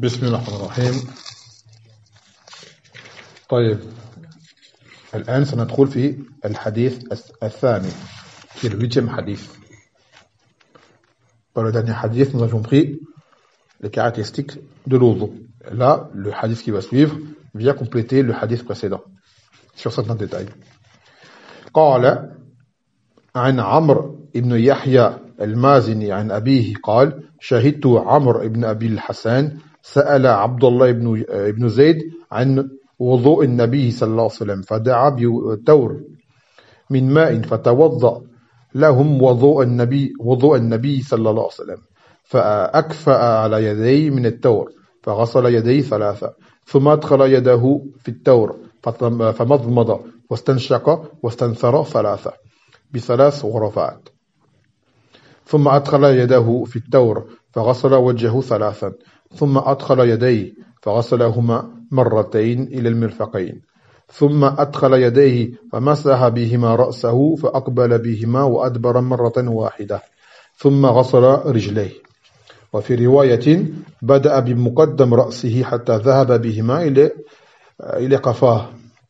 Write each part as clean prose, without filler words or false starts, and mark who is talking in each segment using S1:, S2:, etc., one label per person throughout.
S1: بسم الله الرحمن الرحيم. طيب الآن سندخل في الحديث الثاني qui est le 8e hadith. Dans le dernier hadith, nous avions pris les caractéristiques de l'oudou. Là, le hadith qui va suivre vient compléter le hadith précédent sur certains détails. قال عن عمرو بن يحيى المازني عن أبيه قال شهدت عمرو بن أبي الحسن سأل عبد الله بن زيد عن وضوء النبي صلى الله عليه وسلم فدعا بتور من ماء فتوضأ لهم وضوء النبي صلى الله عليه وسلم فأكفأ على يديه من التور فغسل يديه ثلاثة ثم أدخل يده في التور فمضمض واستنشق واستنثر ثلاثة بثلاث غرفات ثم أدخل يده في التور فغسل وجهه ثلاثا ثم أدخل يديه فغسلهما مرتين إلى المرفقين ثم أدخل يديه فمسح بهما رأسه فأقبل بهما وأدبر مرة واحدة ثم غسل رجليه وفي رواية بدأ بمقدم رأسه حتى ذهب بهما إلى قفاه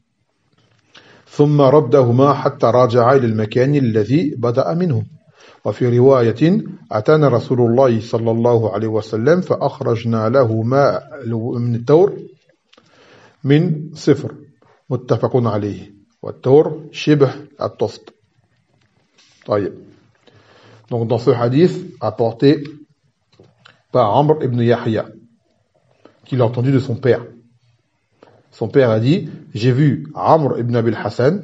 S1: ثم ردهما حتى راجع إلى المكان الذي بدأ منه وفي رواية أتانا رسول الله صلى الله عليه وسلم فأخرجنا له ماء من التور من صفر متفق عليه والتور شبه الطست. طيب. Donc dans ce hadith apporté par Amr ibn Yahya qu'il a entendu de son père. Son père a dit j'ai vu Amr ibn Abil Hassan.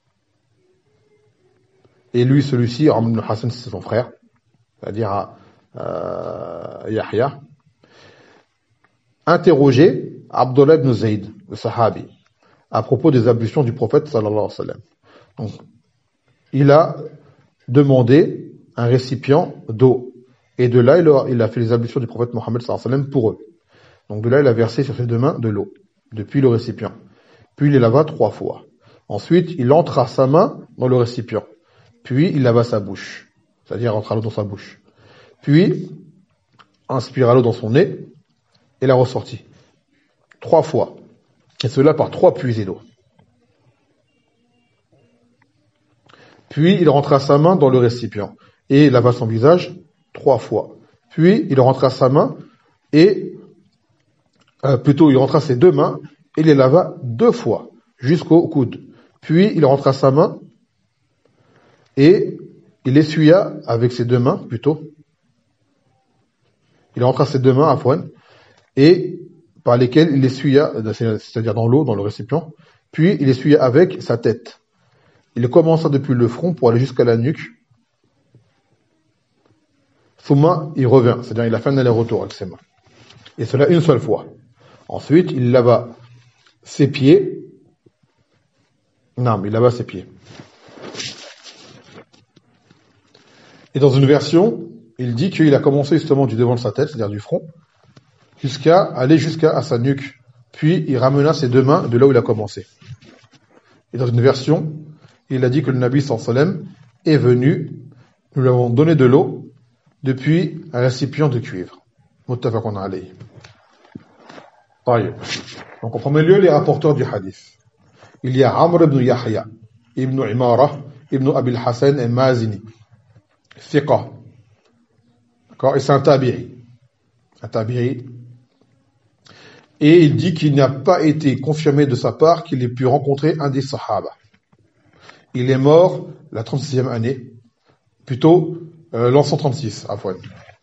S1: Et lui, celui-ci, Amr ibn Hassan, c'est son frère, c'est-à-dire Yahya, interroger Abdullah ibn Zayd, le sahabi, à propos des ablutions du prophète sallallahu alayhi wa sallam. Donc, il a demandé un récipient d'eau. Et de là, il a fait les ablutions du prophète Mohammed sallallahu alayhi wa sallam pour eux. Donc de là, il a versé sur ses deux mains de l'eau, depuis le récipient. Puis il les lava 3 fois. Ensuite, il entra sa main dans le récipient. Puis il lava sa bouche, c'est-à-dire rentra l'eau dans sa bouche. Puis inspira l'eau dans son nez et l'a ressorti 3 fois. Et cela par 3 puisées d'eau. Puis il rentra sa main dans le récipient et lava son visage 3 fois. Puis il rentra sa main et il rentra ses 2 mains et les lava 2 fois jusqu'au coude. Puis il rentra sa main et il essuya avec ses 2 mains, plutôt. Il rentra ses 2 mains à Fouane, et par lesquelles il essuya, c'est-à-dire dans l'eau, dans le récipient, puis il essuya avec sa tête. Il commença depuis le front pour aller jusqu'à la nuque. Thumma, il revint, c'est-à-dire il a fait un aller-retour avec ses mains. Et cela une seule fois. Ensuite, il lava ses pieds. Non, il lava ses pieds. Et dans une version, il dit qu'il a commencé justement du devant de sa tête, c'est-à-dire du front, jusqu'à sa nuque. Puis il ramena ses 2 mains de là où il a commencé. Et dans une version, il a dit que le Nabi sallallahu alayhi wa sallam est venu, nous lui avons donné de l'eau depuis un récipient de cuivre. Muttafaqun alayhi. Donc en premier lieu, les rapporteurs du hadith. Il y a Amr ibn Yahya, ibn Imara, ibn Abil Hassan et Mazini. Thiqa. D'accord? Et c'est un tabi'i. Un tabi'i. Et il dit qu'il n'a pas été confirmé de sa part qu'il ait pu rencontrer un des sahaba. Il est mort la 36e année. Plutôt, l'an 136, à Fouane.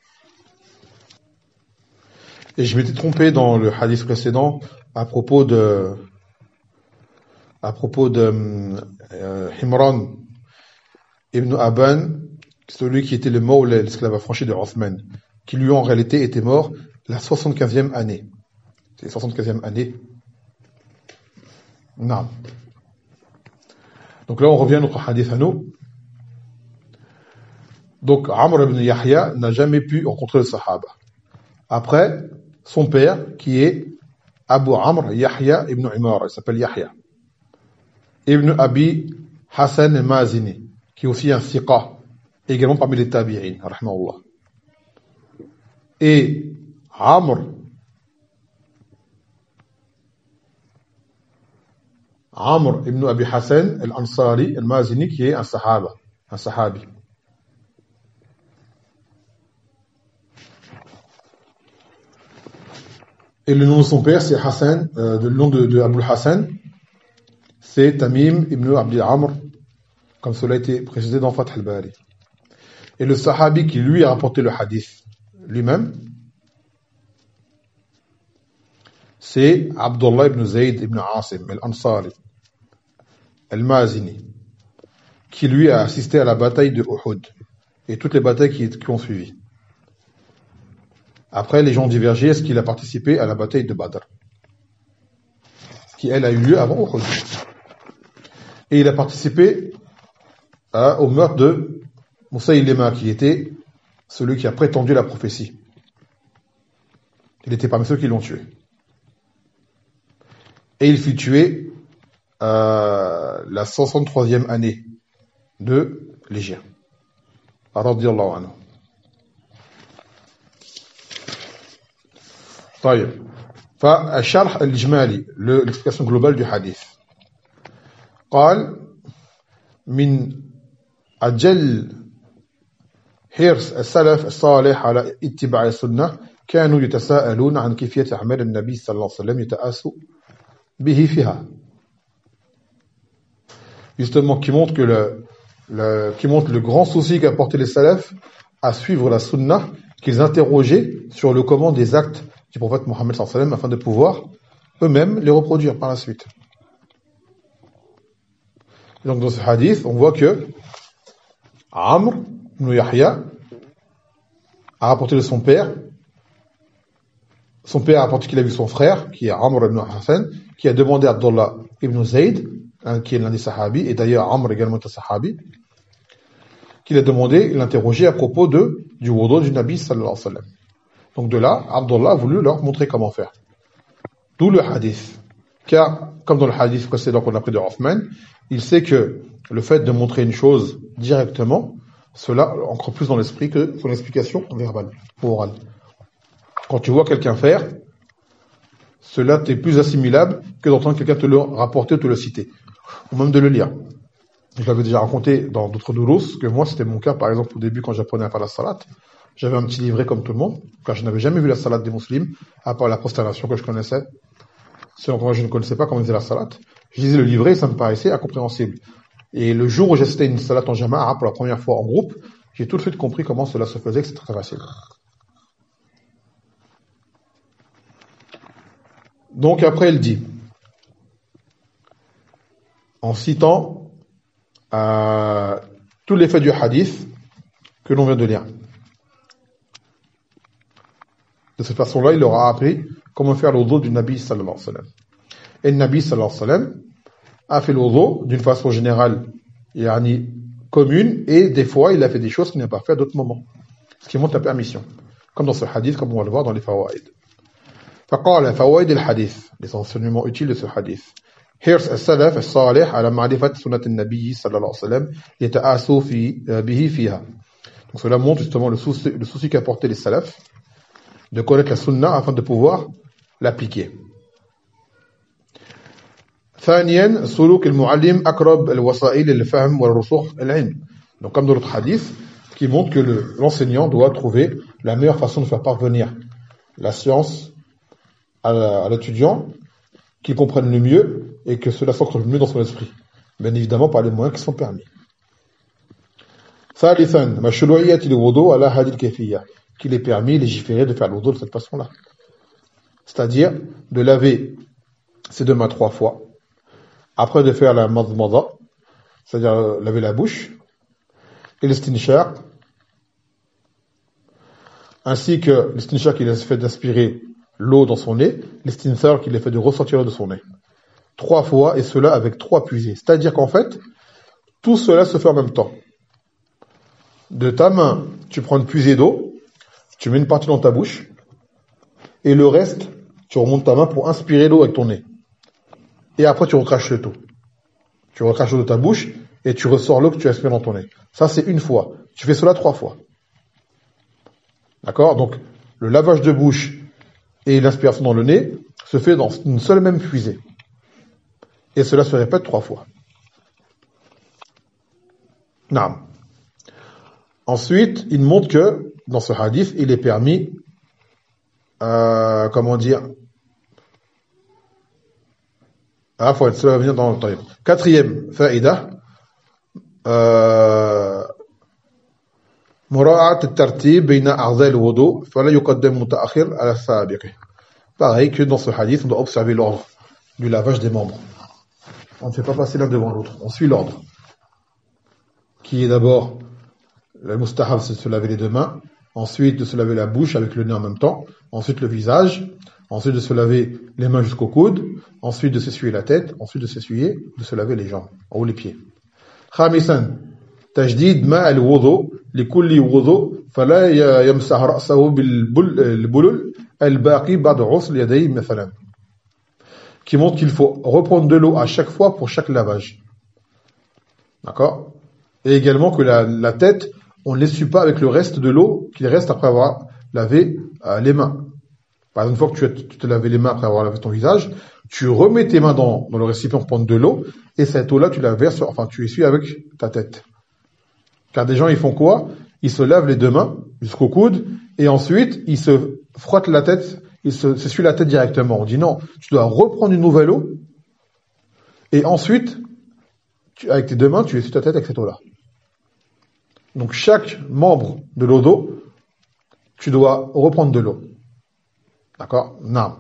S1: Et je m'étais trompé dans le hadith précédent à propos de Himran ibn Aban, celui qui était le Mawla, l'esclave affranchi de Othman, qui lui en réalité était mort la 75e année. C'est la 75e année. Non. Donc là, on revient à notre hadith à nous. Donc, Amr ibn Yahya n'a jamais pu rencontrer le Sahaba. Après, son père, qui est Abu Amr Yahya ibn Imara, il s'appelle Yahya. Ibn Abi Hassan al-Mazini, qui est aussi un thiqa, également parmi les tabi'in, rahimahullah. Et Amr Amr ibn Abi Hassan al-Ansari al-Mazini, qui est un sahaba, un sahabi. Et le nom de son père, c'est Hassan, le nom de Abul Hassan, c'est Tamim ibn Abdi Amr, comme cela a été précisé dans Fath al-Bari. Et le sahabi qui lui a rapporté le hadith lui-même, c'est Abdullah ibn Zayd ibn Asim al-Ansari al-Mazini, qui lui a assisté à la bataille de Uhud et toutes les batailles qui ont suivi. Après, les gens ont divergé, est-ce qu'il a participé à la bataille de Badr, qui elle a eu lieu avant Uhud. Et il a participé au meurtre de Moussaïlima, qui était celui qui a prétendu la prophétie. Il était parmi ceux qui l'ont tué. Et il fut tué la 63e année de l'Hégire. Radiyallahu anhu. طيب. فالشرح الإجمالي, l'explication globale du hadith. قال من أجل حرص السلف الصالح على اتباع السنة كانوا يتساءلون عن كيفية أعمال النبي صلى الله عليه وسلم يتأسوا به فيها. Justement, qui montre le grand souci qu'a porté les salafs à suivre la sunna, qu'ils interrogeaient sur le comment des actes du prophète Mohammed sallallahu alayhi wa sallam afin de pouvoir eux-mêmes les reproduire par la suite. Et donc dans ce hadith, on voit que Amr ibn Yahya a rapporté de son père. Son père a rapporté qu'il a vu son frère, qui est Amr ibn Hassan, qui a demandé à Abdullah ibn Zayd, qui est l'un des sahabis, et d'ailleurs Amr également est un sahabi, qu'il a demandé, il l'a interrogé à propos du wudu du Nabi sallallahu alayhi wa sallam. Donc de là, Abdullah a voulu leur montrer comment faire. D'où le hadith. Car, comme dans le hadith précédent qu'on a pris de Hoffman, il sait que le fait de montrer une chose directement, cela ancre plus dans l'esprit que son explication verbale ou orale. Quand tu vois quelqu'un faire, cela t'est plus assimilable que d'entendre quelqu'un te le rapporter ou te le citer, ou même de le lire. Je l'avais déjà raconté dans d'autres durus, que moi c'était mon cas, par exemple au début quand j'apprenais à faire la salat, j'avais un petit livret comme tout le monde, car je n'avais jamais vu la salat des musulmans, à part la prosternation que je connaissais. Sinon, moi je ne connaissais pas comment ils faisaient la salat. Je lisais le livret et ça me paraissait incompréhensible. Et le jour où j'assistais à une salat en jama'a pour la première fois en groupe, j'ai tout de suite compris comment cela se faisait, que c'était très facile. Donc après il dit, en citant tous les faits du hadith que l'on vient de lire. De cette façon-là, il leur a appris comment faire le wudu du Nabi sallallahu alayhi wa sallam. Et le Nabi sallallahu alayhi wa sallam a fait le wudu d'une façon générale, yani commune, et des fois il a fait des choses qu'il n'a pas fait à d'autres moments. Ce qui montre la permission. Comme dans ce hadith, comme on va le voir dans les fawaïd. فقال فوائد الحديث, les enseignements utiles de ce hadith. حرص السلف الصالح على معرفة سنة النبي صلى الله عليه وسلم يتآسوا به فيها. Donc cela montre justement le souci qu'a porté les salafs de connaître la sunna afin de pouvoir l'appliquer. ثانيا سلوك المعلم أقرب الوسائل للفهم والرسوخ العلم. Donc comme dans l'autre hadith qui montre que l'enseignant doit trouver la meilleure façon de faire parvenir la science à l'étudiant, qu'il comprenne le mieux et que cela s'ancre le mieux dans son esprit. Bien évidemment par les moyens qui sont permis. ثالثا مشروعية الوضوء على هذه الكيفية, qu'il est permis, légiféré de faire le wudu de cette façon-là. C'est-à-dire de laver ses deux mains 3 fois, après de faire la madmada, c'est-à-dire laver la bouche, et l'istinshaq, ainsi que l'istinshaq qu'il a fait d'aspirer l'eau dans son nez, l'istinthar qu'il a fait de ressortir de son nez. 3 fois, et cela avec 3 puisées. C'est-à-dire qu'en fait, tout cela se fait en même temps. De ta main, tu prends une puisée d'eau, tu mets une partie dans ta bouche, et le reste, tu remontes ta main pour inspirer l'eau avec ton nez. Et après, tu recraches le tout. Tu recraches l'eau de ta bouche, et tu ressors l'eau que tu aspires dans ton nez. Ça, c'est une fois. Tu fais cela 3 fois. D'accord? Donc, le lavage de bouche et l'inspiration dans le nez se fait dans une seule même puisée. Et cela se répète 3 fois. Naam. Ensuite, il montre que, dans ce hadith, il est permis, comment dire, ça va venir dans le temps. Quatrième faïda, مراعاة الترتيب بين أعضاء الوضوء فلا يقدم متأخر على السابق. Pareil que dans ce hadith, on doit observer l'ordre du lavage des membres. On ne fait pas passer l'un devant l'autre, on suit l'ordre. Qui est d'abord, le mustahab, c'est de se laver les deux mains, ensuite de se laver la bouche avec le nez en même temps, ensuite le visage, ensuite de se laver les mains jusqu'au coude, ensuite de s'essuyer la tête, ensuite de se laver les jambes, ou les pieds. Khamisan, تجديد ماء الوضوء لكل وضوء فلا يمسح رأسه بالبلل الباقي بعد غسل يديه مثلا. Qui montre qu'il faut reprendre de l'eau à chaque fois pour chaque lavage. D'accord? Et également que la tête, on ne l'essuie pas avec le reste de l'eau qu'il reste après avoir lavé les mains. Par exemple, une fois que tu te lavé les mains après avoir lavé ton visage, tu remets tes mains dans le récipient pour prendre de l'eau, et cette eau-là, tu la verses, tu essuies avec ta tête. Car des gens, ils font quoi? Ils se lavent les deux mains jusqu'au coude, et ensuite, ils se frottent la tête, ils s'essuient la tête directement. On dit non, tu dois reprendre une nouvelle eau, et ensuite, avec tes deux mains, tu essuies ta tête avec cette eau-là. Donc, chaque membre de l'odo, tu dois reprendre de l'eau. D'accord? Non.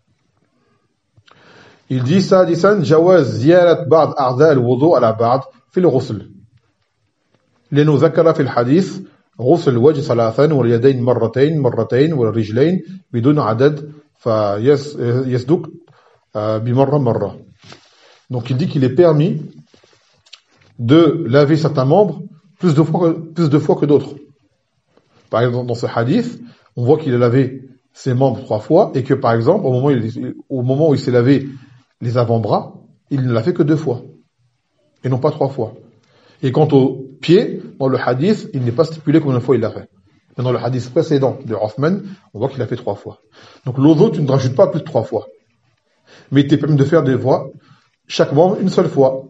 S1: Il dit ça, جواز زيارة بعض أعضاء الوضوء على بعض في الغسل. لأنه ذكر في الحديث غسل الوجه ثلاثا واليدين مرتين والرجلين بدون عدد فيصدق بمرة. Donc il dit qu'il est permis de laver certains membres plus de fois que d'autres. Par exemple, dans ce hadith, on voit qu'il a lavé ses membres 3 fois et que par exemple, au moment où il s'est lavé les avant-bras, il ne l'a fait que 2 fois et non pas 3 fois. Et quant aux pieds, dans le hadith, il n'est pas stipulé combien de fois il l'a fait. Mais dans le hadith précédent de Uthman, on voit qu'il l'a fait 3 fois. Donc l'odo, tu ne rajoutes pas plus de 3 fois. Mais il t'est permis de faire des fois, chaque membre une seule fois.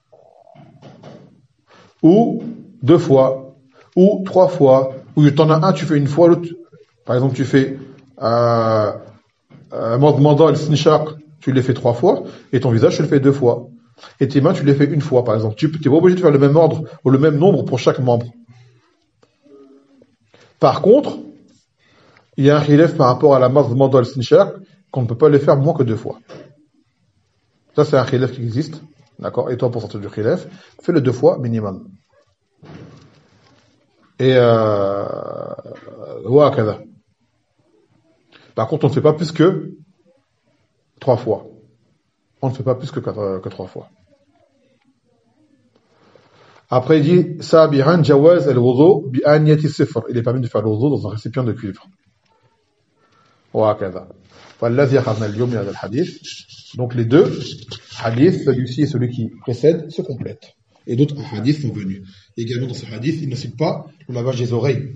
S1: Ou 2 fois. Ou 3 fois. Ou tu en as un, tu fais une fois, l'autre. Par exemple, tu fais Mandal, Snishark, tu les fais 3 fois, et ton visage, tu le fais 2 fois. Et tes mains, tu les fais 1 fois, par exemple. Tu n'es pas obligé de faire le même ordre ou le même nombre pour chaque membre. Par contre, il y a un khilaf par rapport à la Mandal, Snishark, qu'on ne peut pas les faire moins que 2 fois. Ça, c'est un khilaf qui existe. D'accord? Et toi, pour sortir du khilaf, fais-le 2 fois minimum. Et par contre, on ne fait pas plus que 3 fois. On ne fait pas plus que 3 fois. Après, il dit Sabihan jawaz al-wudu bi aniyati sifr. Il est permis de faire le wudu dans un récipient de cuivre. Donc les deux hadiths, celui-ci et celui qui précède, se complètent. Et d'autres hadiths sont venus. Et également dans ce hadith, il ne cite pas le lavage des oreilles.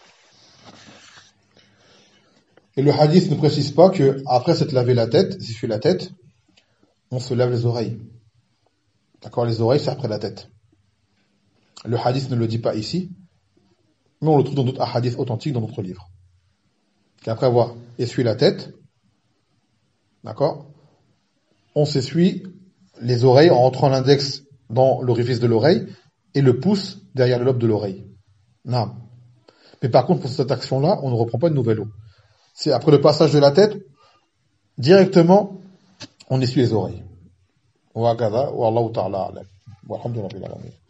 S1: Et le hadith ne précise pas que après s'être lavé la tête, s'essuyer la tête, on se lave les oreilles. D'accord? Les oreilles, c'est après la tête. Le hadith ne le dit pas ici, mais on le trouve dans d'autres hadiths authentiques dans d'autres livres. Qu'après avoir essuyé la tête, d'accord, on s'essuie les oreilles en rentrant l'index dans l'orifice de l'oreille et le pouce derrière le lobe de l'oreille. Non. Mais par contre, pour cette action-là, on ne reprend pas de nouvelle eau. C'est après le passage de la tête, directement, on essuie les oreilles. Wa kadha, wallahu ta'ala a'lam. Walhamdulillah.